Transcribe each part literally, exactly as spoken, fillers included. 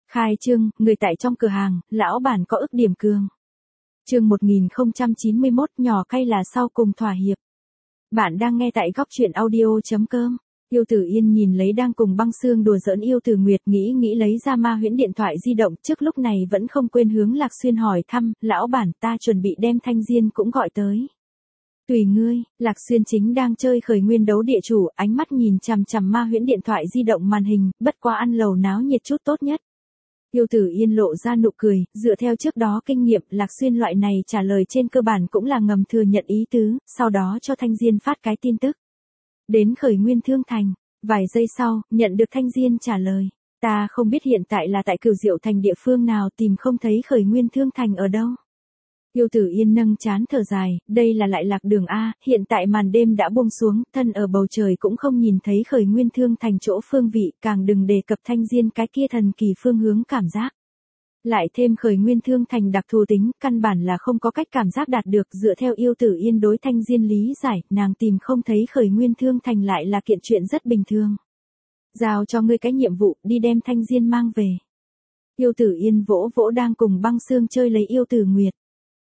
Khai trương, người tại trong cửa hàng, lão bản có ức điểm cường. Chương một nghìn không trăm chín mươi mốt, nhỏ cay là sau cùng thỏa hiệp. Bạn đang nghe tại góc truyện audio chấm com. Yêu Tử Yên nhìn lấy đang cùng Băng Xương đùa giỡn Yêu Tử Nguyệt, nghĩ nghĩ lấy ra Ma Huyễn điện thoại di động, trước lúc này vẫn không quên hướng Lạc Xuyên hỏi thăm, lão bản, ta chuẩn bị đem Thanh Diên cũng gọi tới. Tùy ngươi. Lạc Xuyên chính đang chơi khởi nguyên đấu địa chủ, ánh mắt nhìn chằm chằm Ma Huyễn điện thoại di động màn hình, bất quá ăn lầu náo nhiệt chút tốt nhất. Yêu Tử Yên lộ ra nụ cười, dựa theo trước đó kinh nghiệm, Lạc Xuyên loại này trả lời trên cơ bản cũng là ngầm thừa nhận ý tứ, sau đó cho Thanh Diên phát cái tin tức. Đến khởi nguyên thương thành, vài giây sau, nhận được Thanh Diên trả lời. Ta không biết hiện tại là tại Cửu Diệu thành địa phương nào, tìm không thấy khởi nguyên thương thành ở đâu. Yêu Tử Yên nâng chán thở dài, đây là lại lạc đường A, hiện tại màn đêm đã buông xuống, thân ở bầu trời cũng không nhìn thấy khởi nguyên thương thành chỗ phương vị, càng đừng đề cập Thanh Diên cái kia thần kỳ phương hướng cảm giác. Lại thêm khởi nguyên thương thành đặc thù tính, căn bản là không có cách cảm giác đạt được, dựa theo Yêu Tử Yên đối Thanh Diên lý giải, nàng tìm không thấy khởi nguyên thương thành lại là kiện chuyện rất bình thường. Giao cho ngươi cái nhiệm vụ, đi đem Thanh Diên mang về. Yêu Tử Yên vỗ vỗ đang cùng Băng Xương chơi lấy Yêu Tử Nguyệt.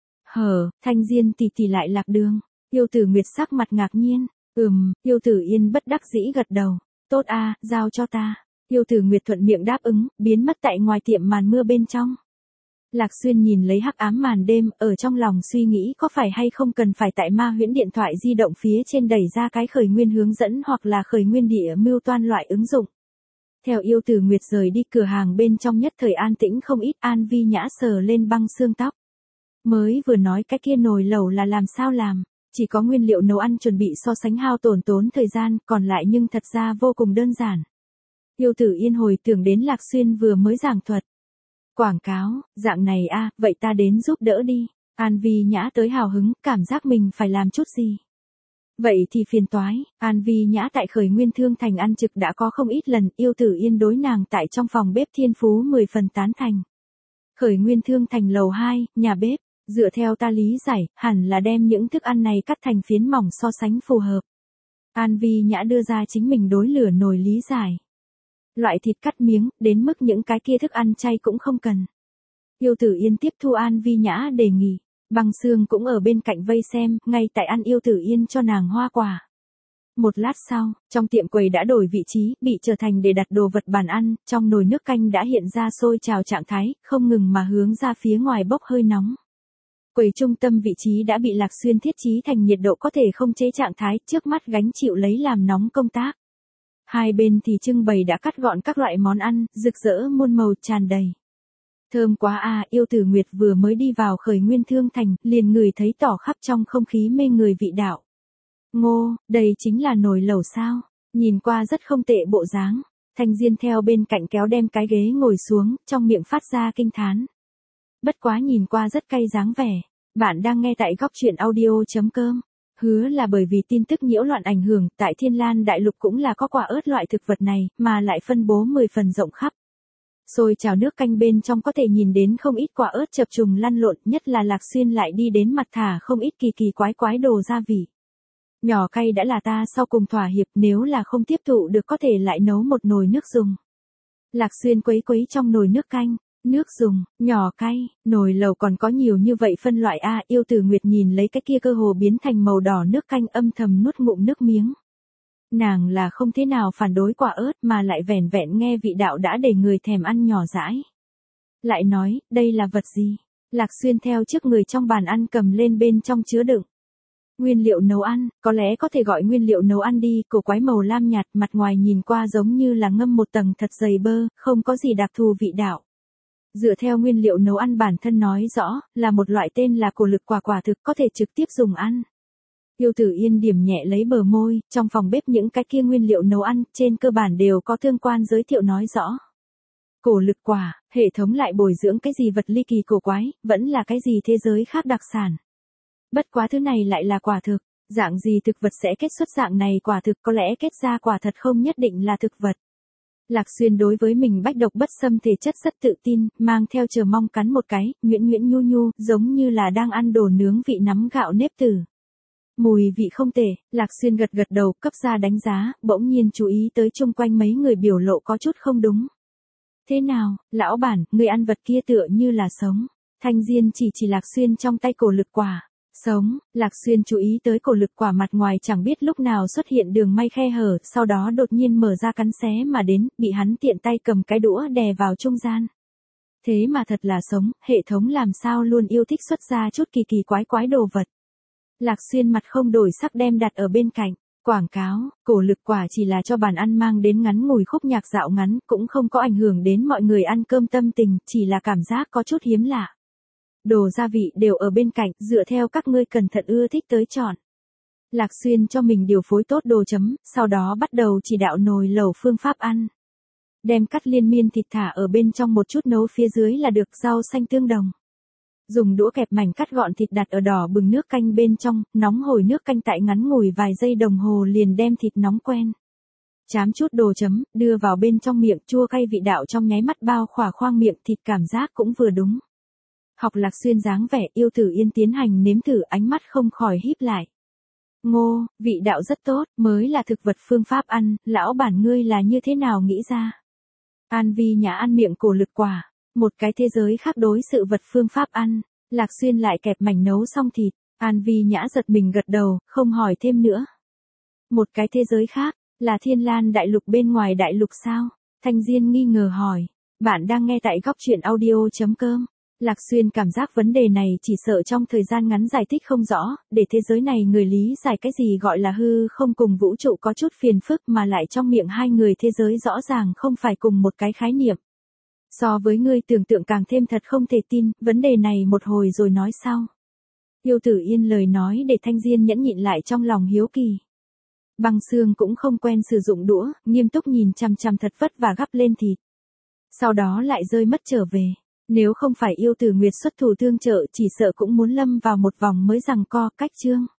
Hờ, Thanh Diên tỷ tỷ lại lạc đường. Yêu Tử Nguyệt sắc mặt ngạc nhiên. Ừm, Yêu Tử Yên bất đắc dĩ gật đầu. Tốt a, giao cho ta. Yêu Tử Nguyệt thuận miệng đáp ứng, biến mất tại ngoài tiệm màn mưa bên trong. Lạc Xuyên nhìn lấy hắc ám màn đêm, ở trong lòng suy nghĩ có phải hay không cần phải tại Ma Huyễn điện thoại di động phía trên đẩy ra cái khởi nguyên hướng dẫn hoặc là khởi nguyên địa mưu toan loại ứng dụng. Theo Yêu Tử Nguyệt rời đi, cửa hàng bên trong nhất thời an tĩnh không ít. An Vi Nhã sờ lên Băng Xương tóc. Mới vừa nói cái kia nồi lẩu là làm sao làm, chỉ có nguyên liệu nấu ăn chuẩn bị so sánh hao tổn tốn thời gian, còn lại nhưng thật ra vô cùng đơn giản. Yêu Tử Yên hồi tưởng đến Lạc Xuyên vừa mới giảng thuật. Quảng cáo, dạng này a, vậy ta đến giúp đỡ đi. An Vi Nhã tới hào hứng, cảm giác mình phải làm chút gì. Vậy thì phiền toái. An Vi Nhã tại khởi nguyên thương thành ăn trực đã có không ít lần, Yêu Tử Yên đối nàng tại trong phòng bếp thiên phú mười phần tán thành. Khởi nguyên thương thành lầu hai, nhà bếp. Dựa theo ta lý giải, hẳn là đem những thức ăn này cắt thành phiến mỏng so sánh phù hợp. An Vi Nhã đưa ra chính mình đối lửa nồi lý giải. Loại thịt cắt miếng, đến mức những cái kia thức ăn chay cũng không cần. Yêu Tử Yên tiếp thu An Vi Nhã đề nghị. Băng Xương cũng ở bên cạnh vây xem, ngay tại ăn Yêu Tử Yên cho nàng hoa quả. Một lát sau, trong tiệm quầy đã đổi vị trí, bị trở thành để đặt đồ vật bàn ăn, trong nồi nước canh đã hiện ra sôi trào trạng thái, không ngừng mà hướng ra phía ngoài bốc hơi nóng. Quầy trung tâm vị trí đã bị Lạc Xuyên thiết trí thành nhiệt độ có thể không chế trạng thái, trước mắt gánh chịu lấy làm nóng công tác. Hai bên thì trưng bày đã cắt gọn các loại món ăn, rực rỡ muôn màu tràn đầy. Thơm quá à, Yêu Tử Nguyệt vừa mới đi vào khởi nguyên thương thành, liền ngửi thấy tỏ khắp trong không khí mê người vị đạo. Ngô, đây chính là nồi lẩu sao? Nhìn qua rất không tệ bộ dáng. Thanh Diên theo bên cạnh kéo đem cái ghế ngồi xuống, trong miệng phát ra kinh thán. Bất quá nhìn qua rất cay dáng vẻ. Bạn đang nghe tại góc truyện audio chấm com. Hứa là bởi vì tin tức nhiễu loạn ảnh hưởng, tại Thiên Lan Đại Lục cũng là có quả ớt loại thực vật này, mà lại phân bố mười phần rộng khắp. Xôi trào nước canh bên trong có thể nhìn đến không ít quả ớt chập trùng lăn lộn, nhất là Lạc Xuyên lại đi đến mặt thả không ít kỳ kỳ quái quái đồ gia vị. Nhỏ cay đã là ta sau cùng thỏa hiệp, nếu là không tiếp thụ được có thể lại nấu một nồi nước dùng. Lạc Xuyên quấy quấy trong nồi nước canh. Nước dùng, nhỏ cay, nồi lẩu còn có nhiều như vậy phân loại a. Yêu Tử Nguyệt nhìn lấy cái kia cơ hồ biến thành màu đỏ nước canh, âm thầm nuốt ngụm nước miếng. Nàng là không thế nào phản đối quả ớt, mà lại vẻn vẹn nghe vị đạo đã để người thèm ăn nhỏ dãi. Lại nói, đây là vật gì? Lạc Xuyên theo trước người trong bàn ăn cầm lên bên trong chứa đựng. Nguyên liệu nấu ăn, có lẽ có thể gọi nguyên liệu nấu ăn đi, cổ quái màu lam nhạt, mặt ngoài nhìn qua giống như là ngâm một tầng thật dày bơ, không có gì đặc thù vị đạo. Dựa theo nguyên liệu nấu ăn bản thân nói rõ, là một loại tên là cổ lực quả quả thực, có thể trực tiếp dùng ăn. Yêu Tử Yên điểm nhẹ lấy bờ môi, trong phòng bếp những cái kia nguyên liệu nấu ăn, trên cơ bản đều có tương quan giới thiệu nói rõ. Cổ lực quả, hệ thống lại bồi dưỡng cái gì vật ly kỳ cổ quái, vẫn là cái gì thế giới khác đặc sản. Bất quá thứ này lại là quả thực, dạng gì thực vật sẽ kết xuất dạng này quả thực, có lẽ kết ra quả thật không nhất định là thực vật. Lạc Xuyên đối với mình bách độc bất xâm thể chất rất tự tin, mang theo chờ mong cắn một cái, nhuyễn nhuyễn nhu nhu, giống như là đang ăn đồ nướng vị nắm gạo nếp tử. Mùi vị không tệ, Lạc Xuyên gật gật đầu, cấp ra đánh giá, bỗng nhiên chú ý tới chung quanh mấy người biểu lộ có chút không đúng. Thế nào, lão bản, người ăn vật kia tựa như là sống. Thanh Diên chỉ chỉ Lạc Xuyên trong tay cổ lực quả. Sống, Lạc Xuyên chú ý tới cổ lực quả mặt ngoài chẳng biết lúc nào xuất hiện đường may khe hở, sau đó đột nhiên mở ra cắn xé mà đến, bị hắn tiện tay cầm cái đũa đè vào trung gian. Thế mà thật là sống, hệ thống làm sao luôn yêu thích xuất ra chút kỳ kỳ quái quái đồ vật. Lạc Xuyên mặt không đổi sắc đem đặt ở bên cạnh. Quảng cáo, cổ lực quả chỉ là cho bàn ăn mang đến ngắn ngủi khúc nhạc dạo ngắn, cũng không có ảnh hưởng đến mọi người ăn cơm tâm tình, chỉ là cảm giác có chút hiếm lạ. Đồ gia vị đều ở bên cạnh, dựa theo các ngươi cẩn thận ưa thích tới chọn. Lạc Xuyên cho mình điều phối tốt đồ chấm, sau đó bắt đầu chỉ đạo nồi lẩu phương pháp ăn. Đem cắt liên miên thịt thả ở bên trong một chút nấu phía dưới là được, rau xanh tương đồng. Dùng đũa kẹp mảnh cắt gọn thịt đặt ở đỏ bừng nước canh bên trong, nóng hổi nước canh tại ngắn ngủi vài giây đồng hồ liền đem thịt nóng quen. Chám chút đồ chấm, đưa vào bên trong miệng, chua cay vị đạo trong nháy mắt bao khỏa khoang miệng, thịt cảm giác cũng vừa đúng. Học Lạc Xuyên dáng vẻ Yêu Tử Yên tiến hành nếm thử, ánh mắt không khỏi híp lại. Ngô, vị đạo rất tốt, mới là thực vật phương pháp ăn, lão bản ngươi là như thế nào nghĩ ra? An Vi Nhã ăn miệng cổ lực quả, một cái thế giới khác đối sự vật phương pháp ăn. Lạc Xuyên lại kẹp mảnh nấu xong thịt, An Vi Nhã giật mình gật đầu, không hỏi thêm nữa. Một cái thế giới khác, là Thiên Lan đại lục bên ngoài đại lục sao? Thanh Diên nghi ngờ hỏi. Bạn đang nghe tại góc truyện audio chấm com. Lạc Xuyên cảm giác vấn đề này chỉ sợ trong thời gian ngắn giải thích không rõ, để thế giới này người lý giải cái gì gọi là hư không cùng vũ trụ có chút phiền phức, mà lại trong miệng hai người thế giới rõ ràng không phải cùng một cái khái niệm. So với ngươi tưởng tượng càng thêm thật không thể tin, vấn đề này một hồi rồi nói sau. Yêu Tử Yên lời nói để Thanh Diên nhẫn nhịn lại trong lòng hiếu kỳ. Băng Xương cũng không quen sử dụng đũa, nghiêm túc nhìn chằm chằm thật vất và gắp lên thịt. Sau đó lại rơi mất trở về. Nếu không phải Yêu Tử Nguyệt xuất thủ tương trợ, chỉ sợ cũng muốn lâm vào một vòng mới giằng co. Cách chương.